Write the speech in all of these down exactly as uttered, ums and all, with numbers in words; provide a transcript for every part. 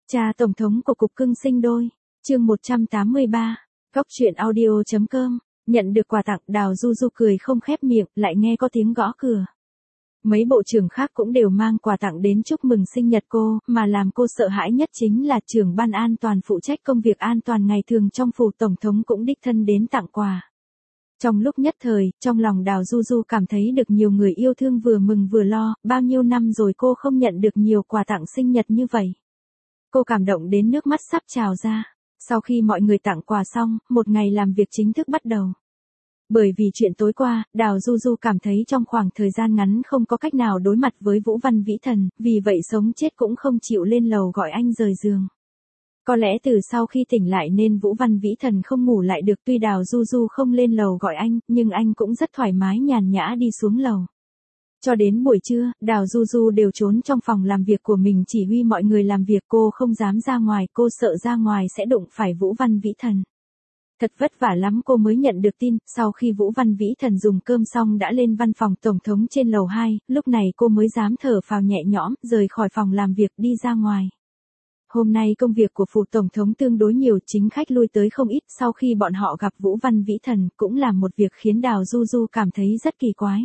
Cha Tổng thống của Cục Cưng Sinh Đôi, chương một trăm tám mươi ba, Góc truyện audio.com, nhận được quà tặng Đào Du Du cười không khép miệng, lại nghe có tiếng gõ cửa. Mấy bộ trưởng khác cũng đều mang quà tặng đến chúc mừng sinh nhật cô, mà làm cô sợ hãi nhất chính là trưởng ban an toàn phụ trách công việc an toàn ngày thường trong phủ Tổng thống cũng đích thân đến tặng quà. Trong lúc nhất thời, trong lòng Đào Du Du cảm thấy được nhiều người yêu thương vừa mừng vừa lo, bao nhiêu năm rồi cô không nhận được nhiều quà tặng sinh nhật như vậy. Cô cảm động đến nước mắt sắp trào ra. Sau khi mọi người tặng quà xong, một ngày làm việc chính thức bắt đầu. Bởi vì chuyện tối qua, Đào Du Du cảm thấy trong khoảng thời gian ngắn không có cách nào đối mặt với Vũ Văn Vĩ Thần, vì vậy sống chết cũng không chịu lên lầu gọi anh rời giường. Có lẽ từ sau khi tỉnh lại nên Vũ Văn Vĩ Thần không ngủ lại được, tuy Đào Du Du không lên lầu gọi anh, nhưng anh cũng rất thoải mái nhàn nhã đi xuống lầu. Cho đến buổi trưa, Đào Du Du đều trốn trong phòng làm việc của mình chỉ huy mọi người làm việc, cô không dám ra ngoài, cô sợ ra ngoài sẽ đụng phải Vũ Văn Vĩ Thần. Thật vất vả lắm cô mới nhận được tin, sau khi Vũ Văn Vĩ Thần dùng cơm xong đã lên văn phòng Tổng thống trên lầu hai, lúc này cô mới dám thở phào nhẹ nhõm, rời khỏi phòng làm việc đi ra ngoài. Hôm nay công việc của phủ Tổng thống tương đối nhiều, chính khách lui tới không ít, sau khi bọn họ gặp Vũ Văn Vĩ Thần cũng là một việc khiến Đào Du Du cảm thấy rất kỳ quái.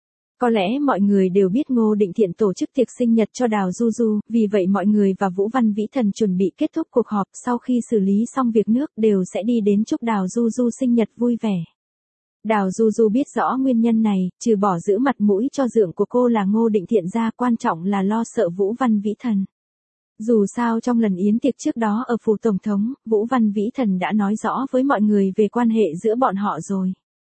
Có lẽ mọi người đều biết Ngô Định Thiện tổ chức tiệc sinh nhật cho Đào Du Du, vì vậy mọi người và Vũ Văn Vĩ Thần chuẩn bị kết thúc cuộc họp, sau khi xử lý xong việc nước đều sẽ đi đến chúc Đào Du Du sinh nhật vui vẻ. Đào Du Du biết rõ nguyên nhân này, trừ bỏ giữ mặt mũi cho dượng của cô là Ngô Định Thiện ra, quan trọng là lo sợ Vũ Văn Vĩ Thần. Dù sao trong lần yến tiệc trước đó ở phủ Tổng thống, Vũ Văn Vĩ Thần đã nói rõ với mọi người về quan hệ giữa bọn họ rồi.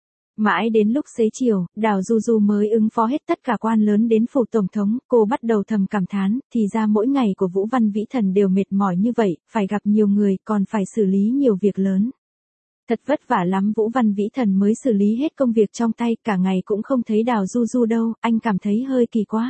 Mãi đến lúc xế chiều, Đào Du Du mới ứng phó hết tất cả quan lớn đến phủ Tổng thống, cô bắt đầu thầm cảm thán, thì ra mỗi ngày của Vũ Văn Vĩ Thần đều mệt mỏi như vậy, phải gặp nhiều người, còn phải xử lý nhiều việc lớn. Thật vất vả lắm Vũ Văn Vĩ Thần mới xử lý hết công việc trong tay, cả ngày cũng không thấy Đào Du Du đâu, anh cảm thấy hơi kỳ quá.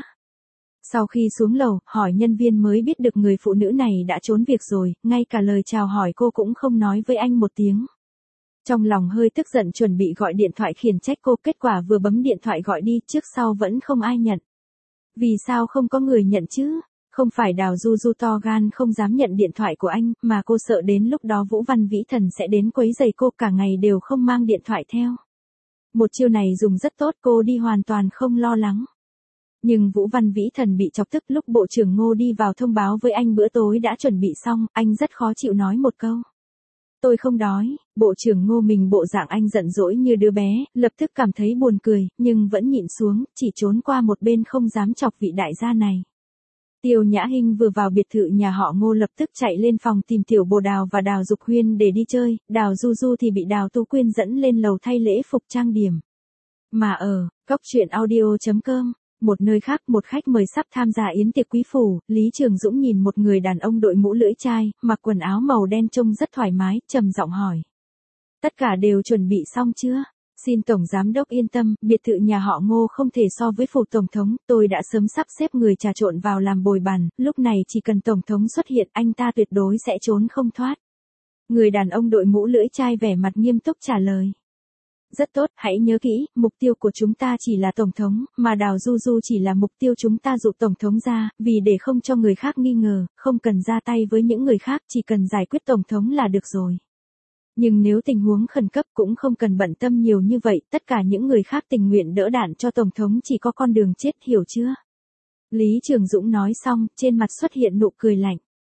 Sau khi xuống lầu, hỏi nhân viên mới biết được người phụ nữ này đã trốn việc rồi, ngay cả lời chào hỏi cô cũng không nói với anh một tiếng. Trong lòng hơi tức giận chuẩn bị gọi điện thoại khiển trách cô, kết quả vừa bấm điện thoại gọi đi, trước sau vẫn không ai nhận. Vì sao không có người nhận chứ? Không phải Đào Du Du to gan không dám nhận điện thoại của anh, mà cô sợ đến lúc đó Vũ Văn Vĩ Thần sẽ đến quấy rầy cô, cả ngày đều không mang điện thoại theo. Một chiêu này dùng rất tốt, cô đi hoàn toàn không lo lắng. Nhưng Vũ Văn Vĩ Thần bị chọc tức lúc Bộ trưởng Ngô đi vào thông báo với anh bữa tối đã chuẩn bị xong, anh rất khó chịu nói một câu. Tôi không đói. Bộ trưởng Ngô mình bộ dạng anh giận dỗi như đứa bé, lập tức cảm thấy buồn cười, nhưng vẫn nhịn xuống, chỉ trốn qua một bên không dám chọc vị đại gia này. Tiêu Nhã Hinh vừa vào biệt thự nhà họ Ngô lập tức chạy lên phòng tìm Tiểu Bồ Đào và Đào Dục Huyên để đi chơi, Đào Du Du thì bị Đào Tu Quyên dẫn lên lầu thay lễ phục trang điểm. Mà ở góc truyện audio.com, một nơi khác, một khách mời sắp tham gia yến tiệc quý phủ, Lý Trường Dũng nhìn một người đàn ông đội mũ lưỡi chai, mặc quần áo màu đen trông rất thoải mái, trầm giọng hỏi. Tất cả đều chuẩn bị xong chưa? Xin Tổng Giám đốc yên tâm, biệt thự nhà họ Ngô không thể so với phủ Tổng thống, tôi đã sớm sắp xếp người trà trộn vào làm bồi bàn, lúc này chỉ cần Tổng thống xuất hiện anh ta tuyệt đối sẽ trốn không thoát. Người đàn ông đội mũ lưỡi chai vẻ mặt nghiêm túc trả lời. Rất tốt, hãy nhớ kỹ, mục tiêu của chúng ta chỉ là Tổng thống, mà Đào Du Du chỉ là mục tiêu chúng ta dụ Tổng thống ra, vì để không cho người khác nghi ngờ, không cần ra tay với những người khác, chỉ cần giải quyết Tổng thống là được rồi. Nhưng nếu tình huống khẩn cấp cũng không cần bận tâm nhiều như vậy, tất cả những người khác tình nguyện đỡ đạn cho Tổng thống chỉ có con đường chết, hiểu chưa? Lý Trường Dũng nói xong, trên mặt xuất hiện nụ cười lạnh.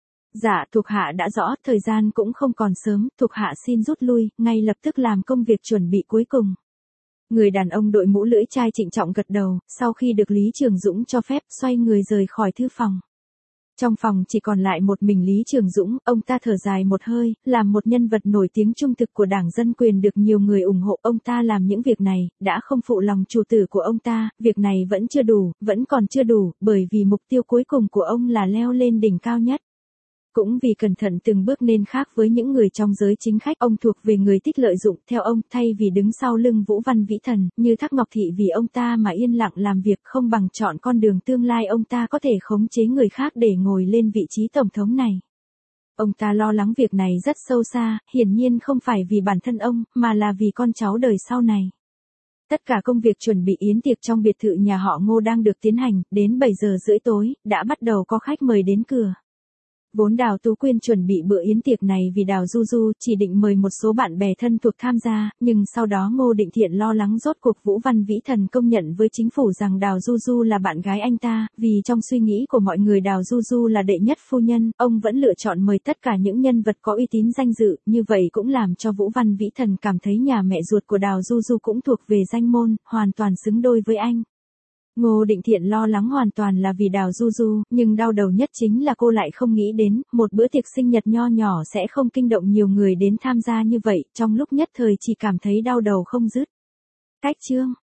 Dạ, thuộc hạ đã rõ, thời gian cũng không còn sớm, thuộc hạ xin rút lui, ngay lập tức làm công việc chuẩn bị cuối cùng. Người đàn ông đội mũ lưỡi chai trịnh trọng gật đầu, sau khi được Lý Trường Dũng cho phép, xoay người rời khỏi thư phòng. Trong phòng chỉ còn lại một mình Lý Trường Dũng, ông ta thở dài một hơi, làm một nhân vật nổi tiếng trung thực của Đảng Dân Quyền được nhiều người ủng hộ, ông ta làm những việc này, đã không phụ lòng chủ tử của ông ta, việc này vẫn chưa đủ, vẫn còn chưa đủ, bởi vì mục tiêu cuối cùng của ông là leo lên đỉnh cao nhất. Cũng vì cẩn thận từng bước nên khác với những người trong giới chính khách, ông thuộc về người thích lợi dụng, theo ông, thay vì đứng sau lưng Vũ Văn Vĩ Thần, như Thác Ngọc Thị vì ông ta mà yên lặng làm việc, không bằng chọn con đường tương lai ông ta có thể khống chế người khác để ngồi lên vị trí Tổng thống này. Ông ta lo lắng việc này rất sâu xa, hiển nhiên không phải vì bản thân ông, mà là vì con cháu đời sau này. Tất cả công việc chuẩn bị yến tiệc trong biệt thự nhà họ Ngô đang được tiến hành, đến bảy giờ rưỡi tối, đã bắt đầu có khách mời đến cửa. Vốn Đào Tú Quyên chuẩn bị bữa yến tiệc này vì Đào Du Du chỉ định mời một số bạn bè thân thuộc tham gia, nhưng sau đó Ngô Định Thiện lo lắng rốt cuộc Vũ Văn Vĩ Thần công nhận với chính phủ rằng Đào Du Du là bạn gái anh ta, vì trong suy nghĩ của mọi người Đào Du Du là đệ nhất phu nhân, ông vẫn lựa chọn mời tất cả những nhân vật có uy tín danh dự, như vậy cũng làm cho Vũ Văn Vĩ Thần cảm thấy nhà mẹ ruột của Đào Du Du cũng thuộc về danh môn, hoàn toàn xứng đôi với anh. Ngô Định Thiện lo lắng hoàn toàn là vì Đào Du Du, nhưng đau đầu nhất chính là cô lại không nghĩ đến, một bữa tiệc sinh nhật nho nhỏ sẽ không kinh động nhiều người đến tham gia như vậy, trong lúc nhất thời chỉ cảm thấy đau đầu không dứt. Cách chương